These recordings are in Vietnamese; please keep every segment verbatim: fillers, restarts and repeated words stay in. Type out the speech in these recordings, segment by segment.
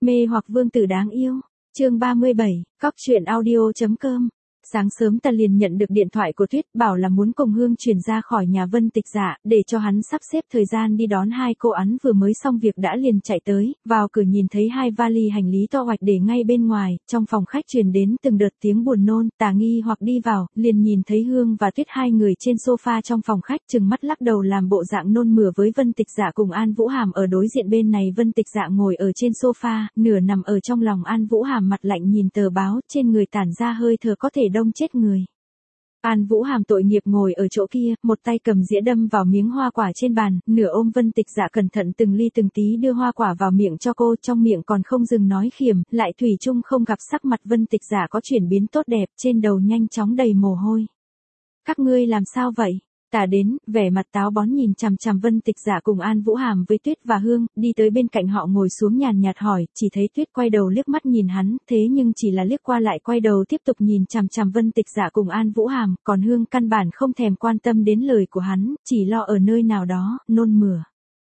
Mê hoặc vương tử đáng yêu. Chương ba mươi bảy, cóc truyện audio.com. Sáng sớm ta liền nhận được điện thoại của Tuyết, bảo là muốn cùng Hương chuyển ra khỏi nhà Vân Tịch Dạ, để cho hắn sắp xếp thời gian đi đón hai cô. Hắn vừa mới xong việc đã liền chạy tới, vào cửa nhìn thấy hai vali hành lý to hoạch để ngay bên ngoài, trong phòng khách truyền đến từng đợt tiếng buồn nôn. Tà nghi hoặc đi vào, liền nhìn thấy Hương và Tuyết hai người trên sofa trong phòng khách, trừng mắt lắc đầu làm bộ dạng nôn mửa với Vân Tịch Dạ cùng An Vũ Hàm ở đối diện. Bên này Vân Tịch Dạ ngồi ở trên sofa, nửa nằm ở trong lòng An Vũ Hàm, mặt lạnh nhìn tờ báo, trên người tản ra hơi thở có thể đông chết người. An Vũ Hàm tội nghiệp ngồi ở chỗ kia, một tay cầm dĩa đâm vào miếng hoa quả trên bàn, nửa ôm Vân Tịch Dạ cẩn thận từng ly từng tí đưa hoa quả vào miệng cho cô, trong miệng còn không dừng nói khiểm, lại thủy chung không gặp sắc mặt Vân Tịch Dạ có chuyển biến tốt đẹp, trên đầu nhanh chóng đầy mồ hôi. Các ngươi làm sao vậy? Tả đến, vẻ mặt táo bón nhìn chằm chằm Vân Tịch Dạ cùng An Vũ Hàm với Tuyết và Hương, đi tới bên cạnh họ ngồi xuống nhàn nhạt hỏi, chỉ thấy Tuyết quay đầu liếc mắt nhìn hắn, thế nhưng chỉ là liếc qua lại quay đầu tiếp tục nhìn chằm chằm Vân Tịch Dạ cùng An Vũ Hàm, còn Hương căn bản không thèm quan tâm đến lời của hắn, chỉ lo ở nơi nào đó, nôn mửa.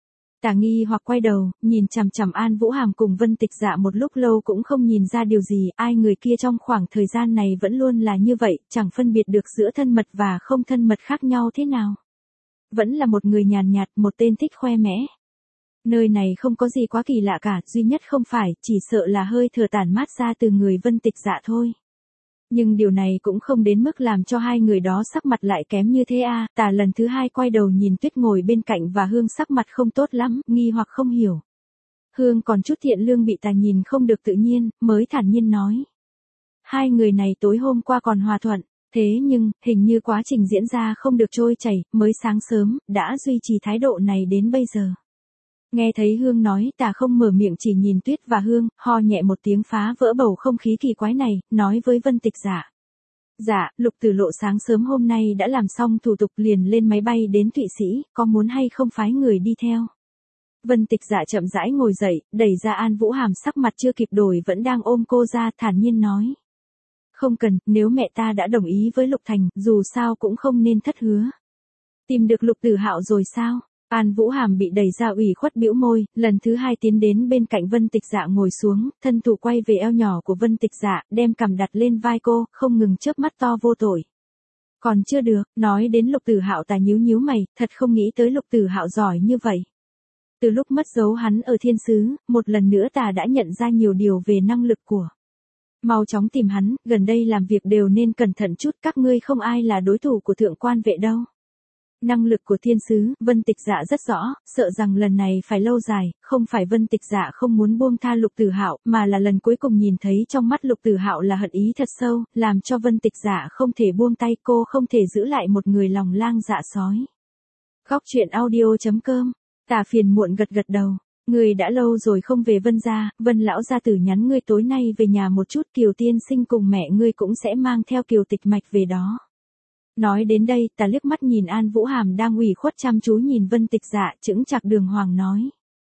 Tả nghi hoặc quay đầu, nhìn chằm chằm An Vũ Hàm cùng Vân Tịch Dạ một lúc lâu cũng không nhìn ra điều gì, ai người kia trong khoảng thời gian này vẫn luôn là như vậy, chẳng phân biệt được giữa thân mật và không thân mật khác nhau thế nào. Vẫn là một người nhàn nhạt, một tên thích khoe mẽ. Nơi này không có gì quá kỳ lạ cả, duy nhất không phải, chỉ sợ là hơi thở tản mát ra từ người Vân Tịch Dạ thôi. Nhưng điều này cũng không đến mức làm cho hai người đó sắc mặt lại kém như thế a. Tà lần thứ hai quay đầu nhìn Tuyết ngồi bên cạnh và Hương sắc mặt không tốt lắm, nghi hoặc không hiểu. Hương còn chút thiện lương bị Tà nhìn không được tự nhiên, mới thản nhiên nói. Hai người này tối hôm qua còn hòa thuận, thế nhưng, hình như quá trình diễn ra không được trôi chảy, mới sáng sớm, đã duy trì thái độ này đến bây giờ. Nghe thấy Hương nói, Tà không mở miệng chỉ nhìn Tuyết và Hương, ho nhẹ một tiếng phá vỡ bầu không khí kỳ quái này, nói với Vân Tịch Dạ. Dạ, Lục Tử Lộ sáng sớm hôm nay đã làm xong thủ tục liền lên máy bay đến Thụy Sĩ, có muốn hay không phái người đi theo? Vân Tịch Dạ chậm rãi ngồi dậy, đẩy ra An Vũ Hàm sắc mặt chưa kịp đổi vẫn đang ôm cô ra, thản nhiên nói. Không cần, nếu mẹ ta đã đồng ý với Lục Thành, dù sao cũng không nên thất hứa. Tìm được Lục Tử Hạo rồi sao? An Vũ Hàm bị đẩy ra ủy khuất bĩu môi, lần thứ hai tiến đến bên cạnh Vân Tịch Dạ ngồi xuống, thân thủ quay về eo nhỏ của Vân Tịch Dạ, đem cằm đặt lên vai cô, không ngừng chớp mắt to vô tội. Còn chưa được, nói đến Lục Tử Hạo Tà nhíu nhíu mày, thật không nghĩ tới Lục Tử Hạo giỏi như vậy. Từ lúc mất dấu hắn ở thiên sứ, một lần nữa Tà đã nhận ra nhiều điều về năng lực của. Mau chóng tìm hắn, gần đây làm việc đều nên cẩn thận chút, các ngươi không ai là đối thủ của thượng quan vệ đâu. Năng lực của thiên sứ, Vân Tịch Dạ rất rõ, sợ rằng lần này phải lâu dài, không phải Vân Tịch Dạ không muốn buông tha Lục Tử Hạo, mà là lần cuối cùng nhìn thấy trong mắt Lục Tử Hạo là hận ý thật sâu, làm cho Vân Tịch Dạ không thể buông tay, cô không thể giữ lại một người lòng lang dạ sói. Cóc truyện audio.com. Tà phiền muộn gật gật đầu. Người đã lâu rồi không về Vân gia, Vân lão gia tử nhắn ngươi tối nay về nhà một chút, Kiều tiên sinh cùng mẹ ngươi cũng sẽ mang theo Kiều Tịch Mạch về đó. Nói đến đây, Tà liếc mắt nhìn An Vũ Hàm đang ủy khuất chăm chú nhìn Vân Tịch Dạ, chững chạc đường hoàng nói.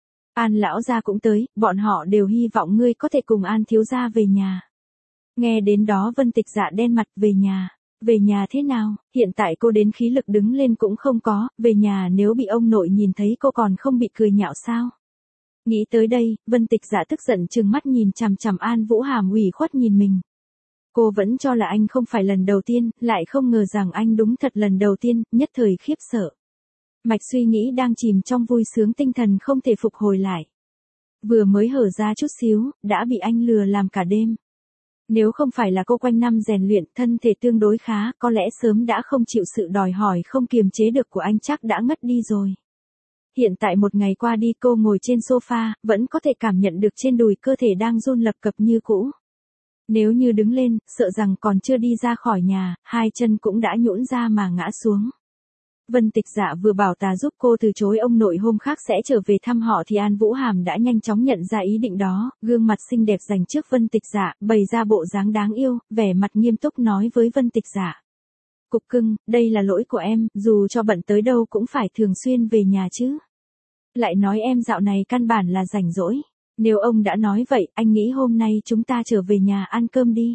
An lão gia cũng tới, bọn họ đều hy vọng ngươi có thể cùng An thiếu gia về nhà. Nghe đến đó Vân Tịch Dạ đen mặt, về nhà. Về nhà thế nào, hiện tại cô đến khí lực đứng lên cũng không có, về nhà nếu bị ông nội nhìn thấy cô còn không bị cười nhạo sao? Nghĩ tới đây, Vân Tịch Dạ tức giận trừng mắt nhìn chằm chằm An Vũ Hàm ủy khuất nhìn mình. Cô vẫn cho là anh không phải lần đầu tiên, lại không ngờ rằng anh đúng thật lần đầu tiên, nhất thời khiếp sợ. Mạch suy nghĩ đang chìm trong vui sướng tinh thần không thể phục hồi lại. Vừa mới hở ra chút xíu, đã bị anh lừa làm cả đêm. Nếu không phải là cô quanh năm rèn luyện, thân thể tương đối khá, có lẽ sớm đã không chịu sự đòi hỏi không kiềm chế được của anh chắc đã ngất đi rồi. Hiện tại một ngày qua đi cô ngồi trên sofa, vẫn có thể cảm nhận được trên đùi cơ thể đang run lập cập như cũ. Nếu như đứng lên, sợ rằng còn chưa đi ra khỏi nhà, hai chân cũng đã nhũn ra mà ngã xuống. Vân Tịch Dạ vừa bảo Tà giúp cô từ chối ông nội hôm khác sẽ trở về thăm họ thì An Vũ Hàm đã nhanh chóng nhận ra ý định đó, gương mặt xinh đẹp dành trước Vân Tịch Dạ, bày ra bộ dáng đáng yêu, vẻ mặt nghiêm túc nói với Vân Tịch Dạ. Cục cưng, đây là lỗi của em, dù cho bận tới đâu cũng phải thường xuyên về nhà chứ. Lại nói em dạo này căn bản là rảnh rỗi. Nếu ông đã nói vậy, anh nghĩ hôm nay chúng ta trở về nhà ăn cơm đi.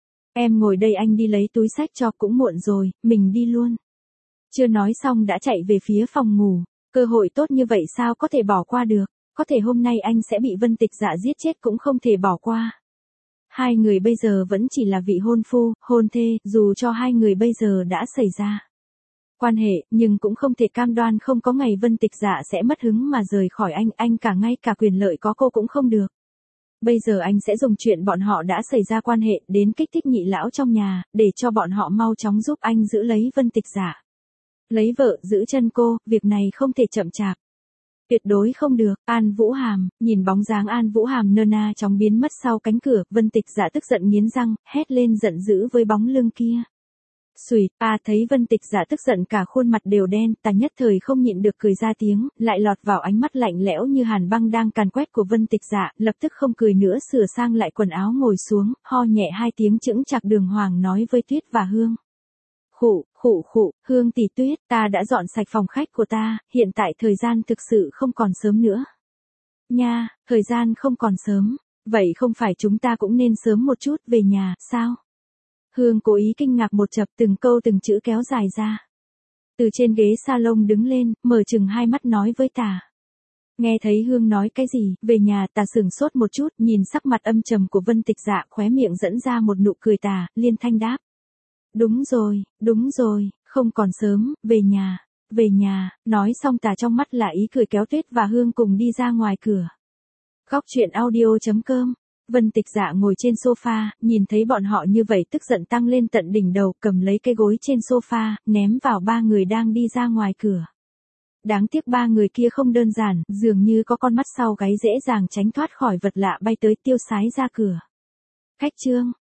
Em ngồi đây anh đi lấy túi xách cho, cũng muộn rồi, mình đi luôn. Chưa nói xong đã chạy về phía phòng ngủ, cơ hội tốt như vậy sao có thể bỏ qua được. có thể hôm nay anh sẽ bị Vân Tịch Dạ giết chết cũng không thể bỏ qua. Hai người bây giờ vẫn chỉ là vị hôn phu, hôn thê, dù cho hai người bây giờ đã xảy ra quan hệ, nhưng cũng không thể cam đoan không có ngày Vân Tịch Dạ sẽ mất hứng mà rời khỏi anh, anh cả ngay cả quyền lợi có cô cũng không được. Bây giờ anh sẽ dùng chuyện bọn họ đã xảy ra quan hệ đến kích thích nhị lão trong nhà, để cho bọn họ mau chóng giúp anh giữ lấy Vân Tịch Dạ. Lấy vợ, giữ chân cô, việc này không thể chậm chạp. Tuyệt đối không được. An Vũ Hàm, nhìn bóng dáng An Vũ Hàm nơ na chóng biến mất sau cánh cửa, Vân Tịch Dạ tức giận nghiến răng, hét lên giận dữ với bóng lưng kia. Xùi, ta thấy Vân Tịch Dạ tức giận cả khuôn mặt đều đen, ta nhất thời không nhịn được cười ra tiếng, lại lọt vào ánh mắt lạnh lẽo như hàn băng đang càn quét của Vân Tịch Dạ, lập tức không cười nữa sửa sang lại quần áo ngồi xuống, ho nhẹ hai tiếng chững chạc đường hoàng nói với Tuyết và Hương. Khụ, khụ khụ, Hương tỷ Tuyết, ta đã dọn sạch phòng khách của ta, hiện tại thời gian thực sự không còn sớm nữa. Nha, thời gian không còn sớm, vậy không phải chúng ta cũng nên sớm một chút về nhà, sao? Hương cố ý kinh ngạc một chập từng câu từng chữ kéo dài ra. Từ trên ghế salon đứng lên, mở chừng hai mắt nói với Tà. Nghe thấy Hương nói cái gì, về nhà Tà sửng sốt một chút, nhìn sắc mặt âm trầm của Vân Tịch Dạ khóe miệng dẫn ra một nụ cười Tà, liên thanh đáp. Đúng rồi, đúng rồi, không còn sớm, về nhà, về nhà, nói xong Tà trong mắt là ý cười kéo Tuyết và Hương cùng đi ra ngoài cửa. Góc truyện audio chấm com. Vân Tịch Dạ ngồi trên sofa, nhìn thấy bọn họ như vậy tức giận tăng lên tận đỉnh đầu, cầm lấy cái gối trên sofa, ném vào ba người đang đi ra ngoài cửa. Đáng tiếc ba người kia không đơn giản, dường như có con mắt sau gáy dễ dàng tránh thoát khỏi vật lạ bay tới tiêu sái ra cửa. Khách Trương,